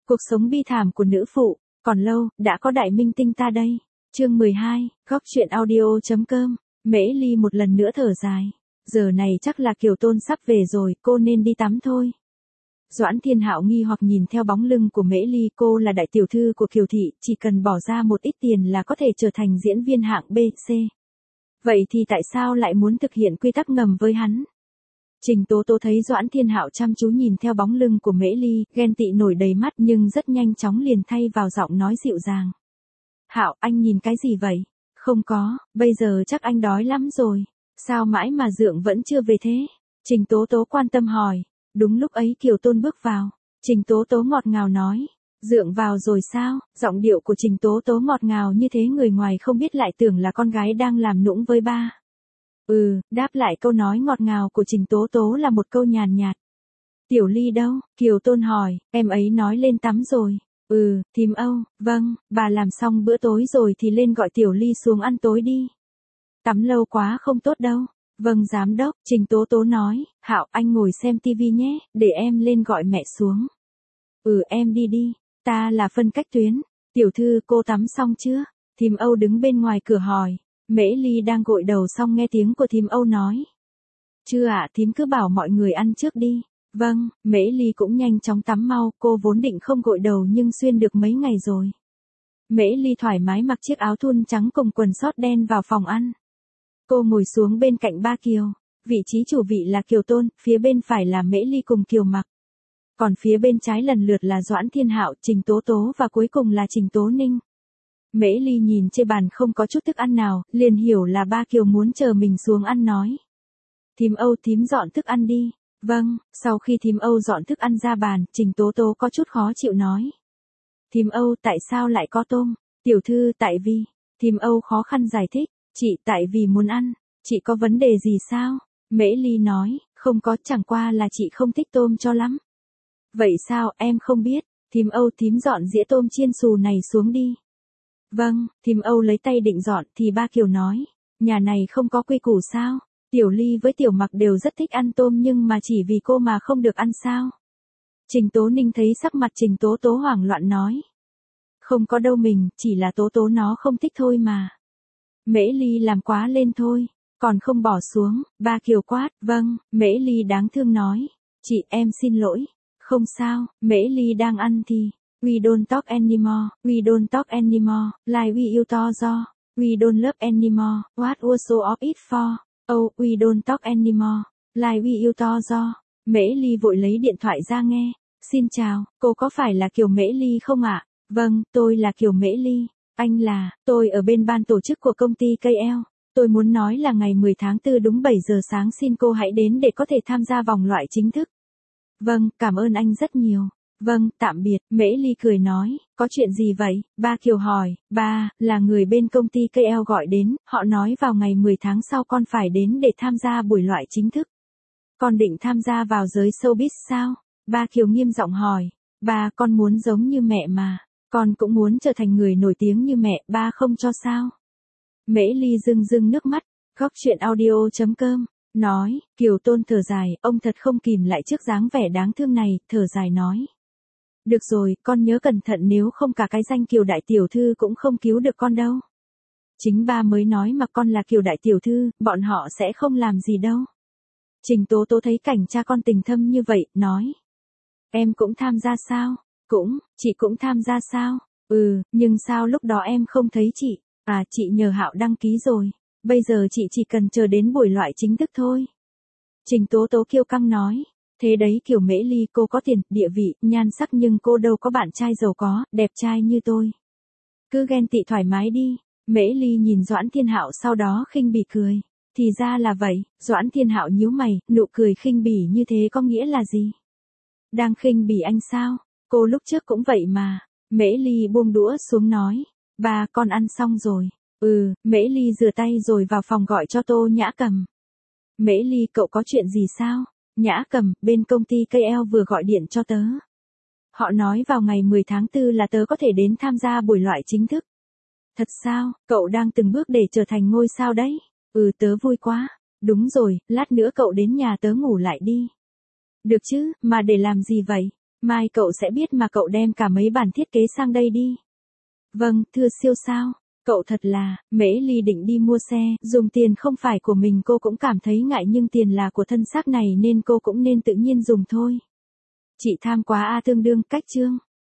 Cuộc sống bi thảm của nữ phụ, còn lâu, đã có đại minh tinh ta đây. Chương 12, góc truyện audio.com, Mễ Ly một lần nữa thở dài. Giờ này chắc là Kiều Tôn sắp về rồi, cô nên đi tắm thôi. Doãn Thiên Hạo nghi hoặc nhìn theo bóng lưng của Mễ Ly, cô là đại tiểu thư của Kiều Thị, chỉ cần bỏ ra một ít tiền là có thể trở thành diễn viên hạng B, C. Vậy thì tại sao lại muốn thực hiện quy tắc ngầm với hắn? Trình Tố Tố thấy Doãn Thiên Hạo chăm chú nhìn theo bóng lưng của Mễ Ly, ghen tị nổi đầy mắt nhưng rất nhanh chóng liền thay vào giọng nói dịu dàng. Hạo, anh nhìn cái gì vậy? Không có, bây giờ chắc anh đói lắm rồi. Sao mãi mà Dượng vẫn chưa về thế? Trình Tố Tố quan tâm hỏi. Đúng lúc ấy Kiều Tôn bước vào. Trình Tố Tố ngọt ngào nói. Dượng vào rồi sao? Giọng điệu của Trình Tố Tố ngọt ngào như thế người ngoài không biết lại tưởng là con gái đang làm nũng với ba. Đáp lại câu nói ngọt ngào của Trình Tố Tố là một câu nhàn nhạt. Tiểu Ly đâu? Kiều Tôn hỏi, em ấy nói lên tắm rồi. Thím Âu, vâng, bà làm xong bữa tối rồi thì lên gọi Tiểu Ly xuống ăn tối đi. Tắm lâu quá không tốt đâu. Vâng giám đốc, Trình Tố Tố nói, Hạo anh ngồi xem tivi nhé, để em lên gọi mẹ xuống. Em đi, ta là phân cách tuyến. Tiểu thư cô tắm xong chưa? Thím Âu đứng bên ngoài cửa hỏi. Mễ Ly đang gội đầu xong nghe tiếng của thím Âu nói. Chưa ạ, thím cứ bảo mọi người ăn trước đi. Vâng, Mễ Ly cũng nhanh chóng tắm mau, cô vốn định không gội đầu nhưng xuyên được mấy ngày rồi. Mễ Ly thoải mái mặc chiếc áo thun trắng cùng quần sót đen vào phòng ăn. Cô ngồi xuống bên cạnh ba Kiều. Vị trí chủ vị là Kiều Tôn, phía bên phải là Mễ Ly cùng Kiều Mặc. Còn phía bên trái lần lượt là Doãn Thiên Hạo, Trình Tố Tố và cuối cùng là Trình Tố Ninh. Mễ Ly nhìn trên bàn không có chút thức ăn nào, liền hiểu là ba Kiều muốn chờ mình xuống ăn nói. Thím Âu thím dọn thức ăn đi. Vâng, sau khi thím Âu dọn thức ăn ra bàn, Trình Tố Tố có chút khó chịu nói. Thím Âu tại sao lại có tôm? Tiểu thư tại vì, thím Âu khó khăn giải thích, chị tại vì muốn ăn, chị có vấn đề gì sao? Mễ Ly nói, không có, chẳng qua là chị không thích tôm cho lắm. Vậy sao, em không biết, thím Âu thím dọn dĩa tôm chiên xù này xuống đi. Vâng, thím Âu lấy tay định dọn thì ba Kiều nói, nhà này không có quy củ sao? Tiểu Ly với Tiểu Mặc đều rất thích ăn tôm nhưng mà chỉ vì cô mà không được ăn sao? Trình Tố Ninh thấy sắc mặt Trình Tố Tố hoảng loạn nói. Không có đâu mình, chỉ là Tố Tố nó không thích thôi mà. Mễ Ly làm quá lên thôi, còn không bỏ xuống, ba Kiều quát, vâng, Mễ Ly đáng thương nói. Chị em xin lỗi, không sao, Mễ Ly đang ăn thì. We don't talk anymore, we don't talk anymore, like we yêu to do. We don't love anymore, what was so of it for? Oh, we don't talk anymore, like we yêu to do. Mễ Ly vội lấy điện thoại ra nghe. Xin chào, cô có phải là Kiều Mễ Ly không ạ? Vâng, tôi là Kiều Mễ Ly. Anh là, tôi ở bên ban tổ chức của công ty KL. Tôi muốn nói là ngày 10 tháng 4 đúng 7 giờ sáng xin cô hãy đến để có thể tham gia vòng loại chính thức. Vâng, cảm ơn anh rất nhiều. Vâng, tạm biệt, Mễ Ly cười nói, có chuyện gì vậy? Ba Kiều hỏi, ba, là người bên công ty KL gọi đến, họ nói vào ngày 10 tháng sau con phải đến để tham gia buổi loại chính thức. Con định tham gia vào giới showbiz sao? Ba Kiều nghiêm giọng hỏi, ba con muốn giống như mẹ mà, con cũng muốn trở thành người nổi tiếng như mẹ, ba không cho sao? Mễ Ly rưng rưng nước mắt, góc truyện audio.com, nói, Kiều Tôn thở dài, ông thật không kìm lại trước dáng vẻ đáng thương này, thở dài nói. Được rồi, con nhớ cẩn thận nếu không cả cái danh Kiều Đại Tiểu Thư cũng không cứu được con đâu. Chính ba mới nói mà con là Kiều Đại Tiểu Thư, bọn họ sẽ không làm gì đâu. Trình Tố Tố thấy cảnh cha con tình thâm như vậy, nói. Em cũng tham gia sao? Chị cũng tham gia sao? Nhưng sao lúc đó em không thấy chị? À, chị nhờ Hạo đăng ký rồi. Bây giờ chị chỉ cần chờ đến buổi loại chính thức thôi. Trình Tố Tố kiêu căng nói. Thế đấy Kiều Mễ Ly cô có tiền, địa vị, nhan sắc nhưng cô đâu có bạn trai giàu có, đẹp trai như tôi. Cứ ghen tị thoải mái đi. Mễ Ly nhìn Doãn Thiên Hạo sau đó khinh bỉ cười. Thì ra là vậy, Doãn Thiên Hạo nhíu mày, nụ cười khinh bỉ như thế có nghĩa là gì? Đang khinh bỉ anh sao? Cô lúc trước cũng vậy mà. Mễ Ly buông đũa xuống nói. Ba con ăn xong rồi. Mễ Ly rửa tay rồi vào phòng gọi cho Tô Nhã Cầm. Mễ Ly cậu có chuyện gì sao? Nhã Cầm, bên công ty KL vừa gọi điện cho tớ. Họ nói vào ngày 10 tháng 4 là tớ có thể đến tham gia buổi loại chính thức. Thật sao, cậu đang từng bước để trở thành ngôi sao đấy? Tớ vui quá. Đúng rồi, lát nữa cậu đến nhà tớ ngủ lại đi. Được chứ, mà để làm gì vậy? Mai cậu sẽ biết mà, cậu đem cả mấy bản thiết kế sang đây đi. Vâng, thưa siêu sao. Cậu thật là, Mễ Ly định đi mua xe, dùng tiền không phải của mình cô cũng cảm thấy ngại, nhưng tiền là của thân xác này nên cô cũng nên tự nhiên dùng thôi. Chị tham quá a, tương đương, cách chương.